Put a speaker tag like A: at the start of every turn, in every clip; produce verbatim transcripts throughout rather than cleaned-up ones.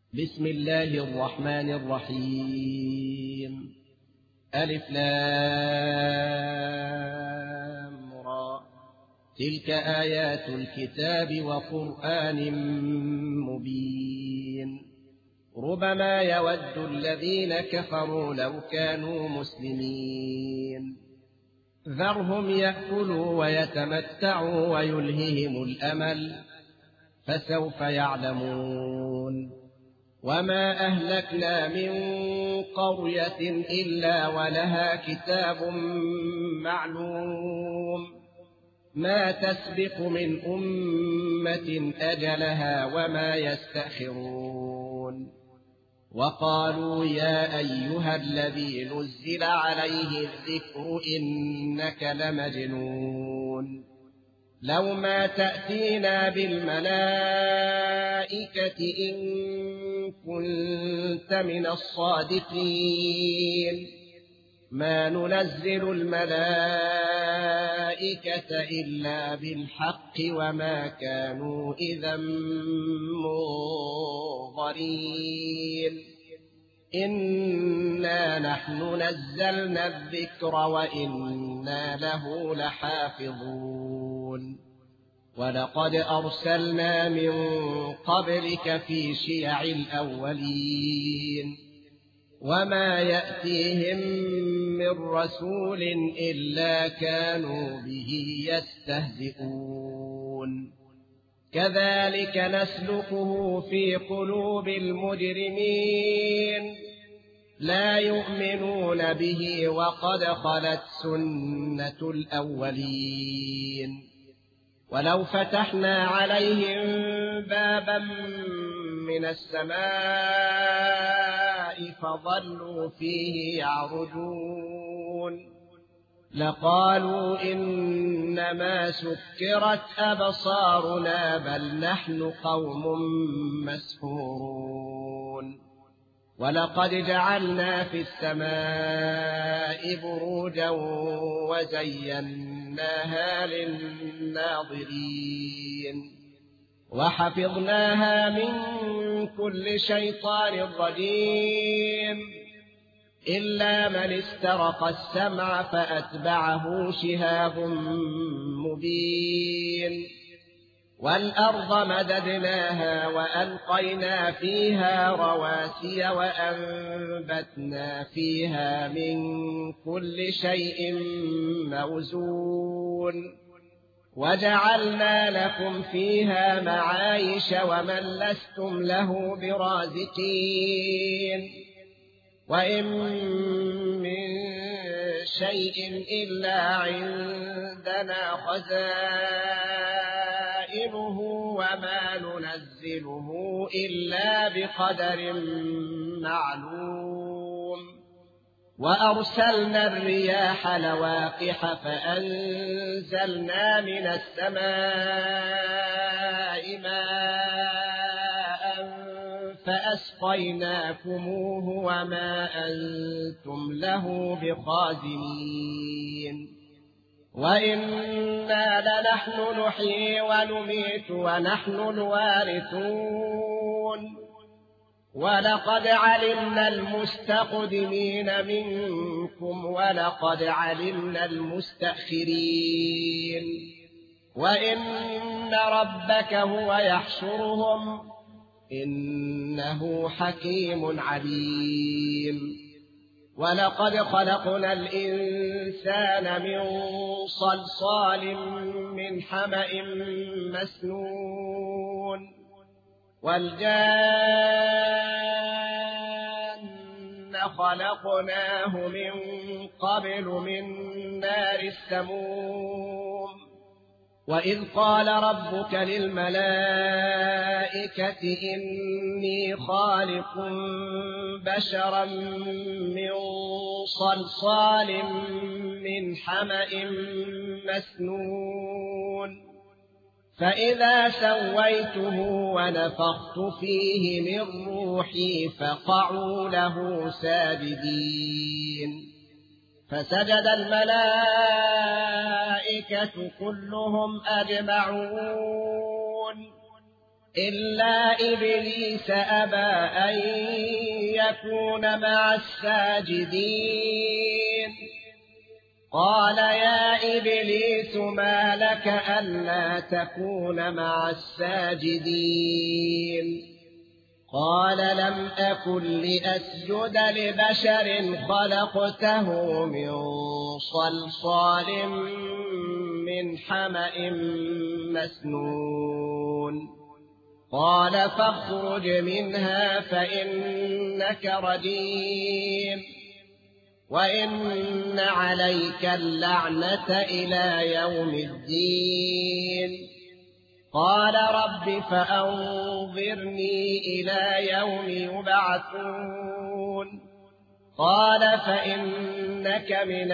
A: بسم الله الرحمن الرحيم. ألف لام را. تلك آيات الكتاب وقرآن مبين. ربما يود الذين كفروا لو كانوا مسلمين. ذرهم يأكلوا ويتمتعوا ويلههم الأمل فسوف يعلمون. وما أهلكنا من قرية إلا ولها كتاب معلوم ما تسبق من أمة أجلها وما يستأخرون. وقالوا يا أيها الذي نزل عليه الذكر إنك لمجنون لو ما تأتينا بالملائكة إن كنت من الصادقين. ما ننزل الملائكة إلا بالحق وما كانوا إذا منظرين. إنا نحن نزلنا الذكر وإنا له لحافظون. ولقد أرسلنا من قبلك في شيع الأولين وما يأتيهم من رسول إلا كانوا به يستهزئون. كذلك نسلكه في قلوب المجرمين لا يؤمنون به وقد خلت سنة الأولين. ولو فتحنا عليهم بابا من السماء فظلوا فيه يعرجون لقالوا إنما سكرت أبصارنا بل نحن قوم مسحورون. ولقد جعلنا في السماء بروجا وزيناها للناظرين وحفظناها من كل شيطان رجيم إلا من استرق السمع فأتبعه شهاب مبين. والأرض مددناها وألقينا فيها رواسي وأنبتنا فيها من كل شيء موزون وجعلنا لكم فيها معايش ومن لستم له برازقين. وإن من شيء إلا عندنا خزائنه وما ننزله إلا بقدر معلوم. وأرسلنا الرياح لواقح فأنزلنا من السماء ماء فأسقيناكموه وما أنتم له بخازنين. وإنا لنحن نحيي ونميت ونحن الوارثون. ولقد علمنا المستقدمين منكم ولقد علمنا المستأخرين. وإن ربك هو يحشرهم إنه حكيم عليم. ولقد خلقنا الإنسان من صلصال من حمأ مسنون والجان خلقناه من قبل من نار السموم. وإذ قال ربك للملائكة إني خالق بشرا من صلصال من حمأ مسنون فإذا سويته ونفخت فيه من روحي فقعوا له ساجدين. فسجد الملائكة كلهم أجمعون إلا إبليس أبى أن يكون مع الساجدين قال يا إبليس ما لك ألا تكون مع الساجدين قال لم أكن لأسجد لبشر خلقته من صلصال من حمأ مسنون قال فاخرج منها فإنك رجيم وإن عليك اللعنة إلى يوم الدين قال رب فأنظرني إلى يوم يبعثون قال فإنك من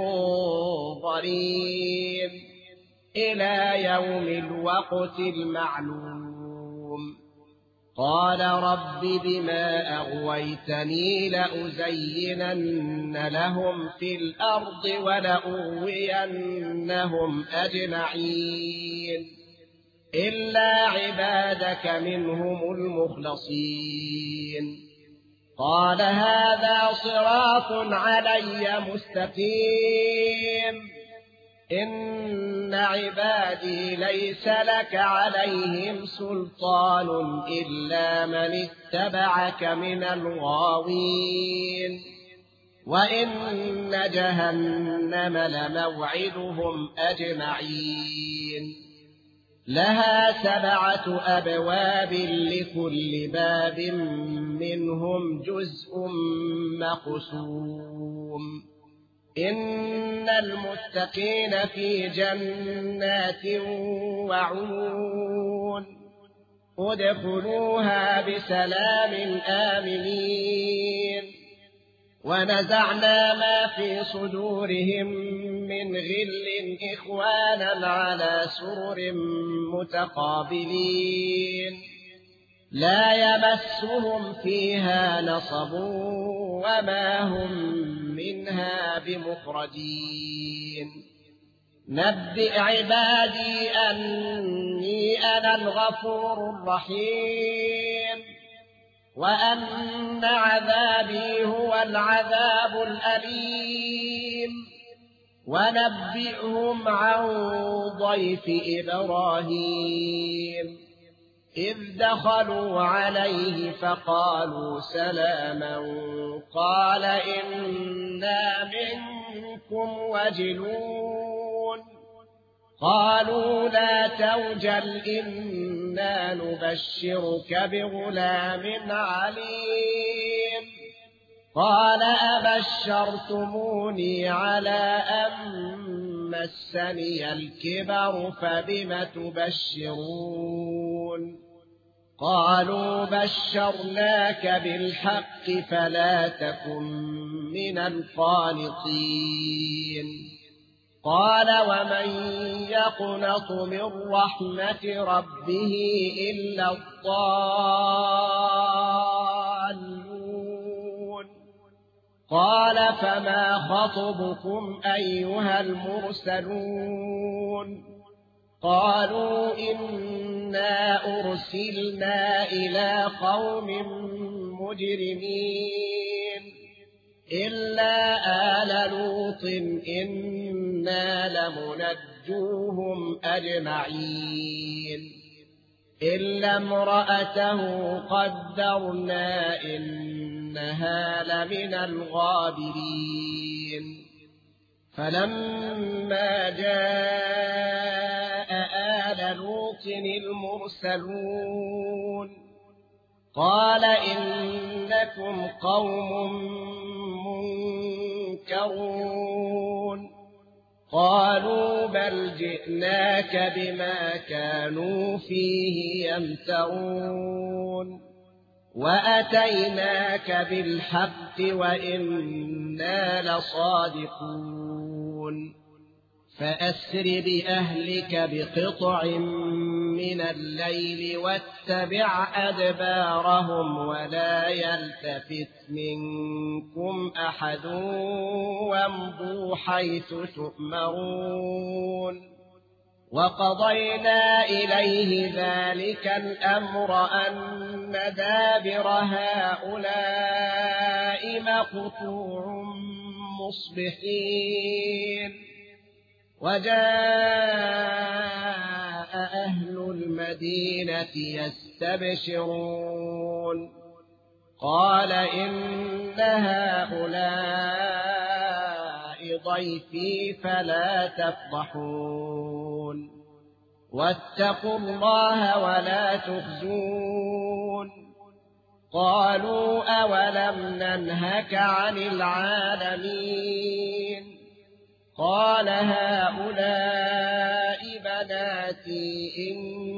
A: المنظرين إلى يوم الوقت المعلوم قال رب بما أغويتني لأزينن لهم في الأرض ولأغوينهم أجمعين إلا عبادك منهم المخلصين قال هذا صراط علي مستقيم إن عبادي ليس لك عليهم سلطان إلا من اتبعك من الغاوين وإن جهنم لموعدهم أجمعين لها سبعة أبواب لكل باب منهم جزء مقسوم إن المتقين في جنات وعيون ادخلوها بسلام آمنين ونزعنا ما في صدورهم من غل إخوانا على سرر متقابلين لا يمسهم فيها نصب وما هم منها بمخرجين نبئ عبادي أني أنا الغفور الرحيم وأن عذابي هو العذاب الأليم ونبئهم عن ضيف إبراهيم إذ دخلوا عليه فقالوا سلاما قال إنا منكم وجلون قالوا لا توجل إنا نبشرك بغلام عليم قال أبشرتموني على أن مسني الكبر فبم تبشرون قالوا بشرناك بالحق فلا تكن من القانطين قال ومن يقنط من رحمة ربه إلا الضالون قال فما خطبكم أيها المرسلون قالوا إنا أرسلنا إلى قوم مجرمين إلا آل لوط إنا لمنجوهم أجمعين إلا امرأته قدرنا إنها لمن الغابرين فلما جاء آل لوط المرسلون قال إنكم قوم منكرون قالوا بل جئناك بما كانوا فيه يمترون وأتيناك بالحق وإنا لصادقون فأسر بأهلك بقطع من الليل واتبع أدبارهم ولا يلتفت منكم أحد وامضوا حيث تؤمرون وقضينا إليه ذلك الأمر أن دابر هؤلاء مقطوع مصبحين وجاء أهل المدينة يستبشرون قال إن هؤلاء ضيفي فلا تفضحون واتقوا الله ولا تخزون قالوا أولم ننهك عن العالمين قال هؤلاء بناتي إن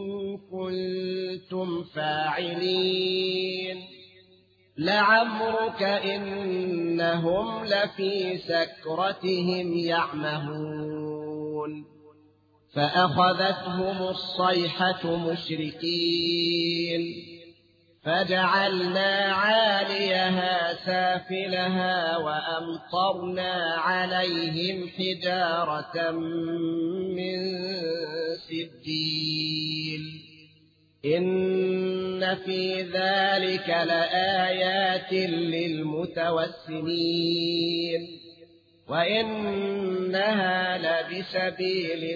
A: كنتم فاعلين لعمرك إنهم لفي سكرتهم يعمهون فأخذتهم الصيحة مشركين فجعلنا عاليها سافلها وأمطرنا عليهم حجارة من سجيل إن في ذلك لآيات للمتوسمين وإنها لبسبيل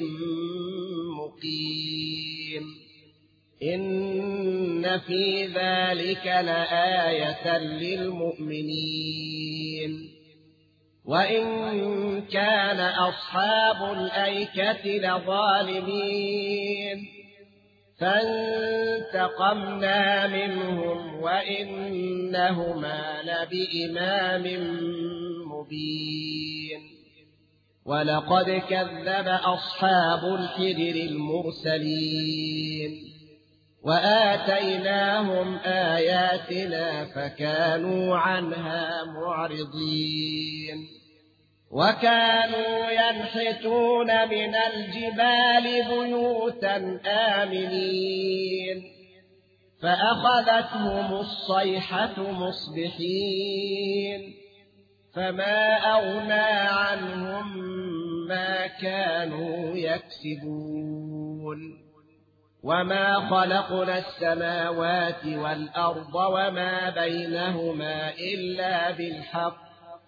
A: مقيم إن في ذلك لآية للمؤمنين وإن كان أصحاب الأيكة لظالمين فانتقمنا منهم وإنهما لبإمام مبين ولقد كذب أصحاب الحجر المرسلين وآتيناهم آياتنا فكانوا عنها معرضين وكانوا ينحتون من الجبال بيوتا آمنين فأخذتهم الصيحة مصبحين فما أغنى عنهم ما كانوا يكسبون وما خلقنا السماوات والأرض وما بينهما إلا بالحق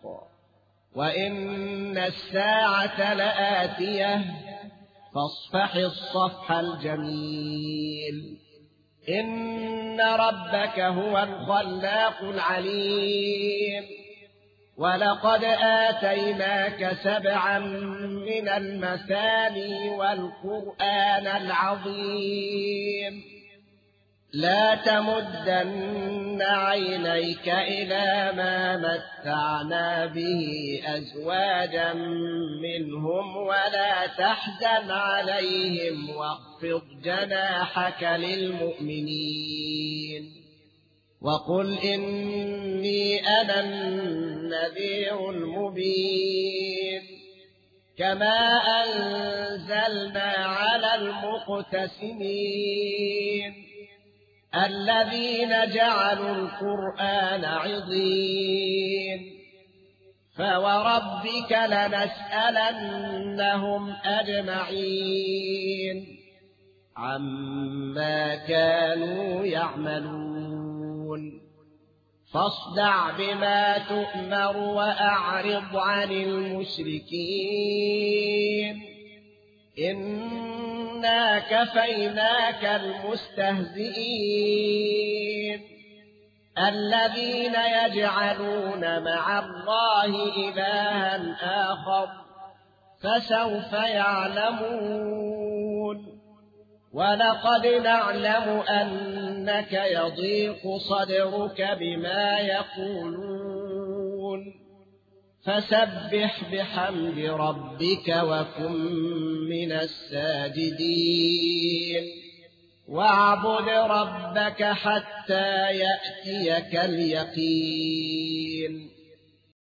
A: وإن الساعة لآتية فاصفح الصفح الجميل إن ربك هو الخلاق العليم ولقد آتيناك سبعا من المثاني والقرآن العظيم لا تمدن عينيك إلى ما متعنا به أزواجا منهم ولا تحزن عليهم واخفض جناحك للمؤمنين وقل إني أنا النذير المبين كما أنزلنا على المقتسمين الذين جعلوا القرآن عضين فوربك لنسألنهم أجمعين عما كانوا يعملون فاصدع بما تؤمر وأعرض عن المشركين إنا كفيناك المستهزئين الذين يجعلون مع الله إلها آخر فسوف يعلمون ولقد نعلم أنك يضيق صدرك بما يقولون فسبح بحمد ربك وكن من الساجدين واعبد ربك حتى يأتيك اليقين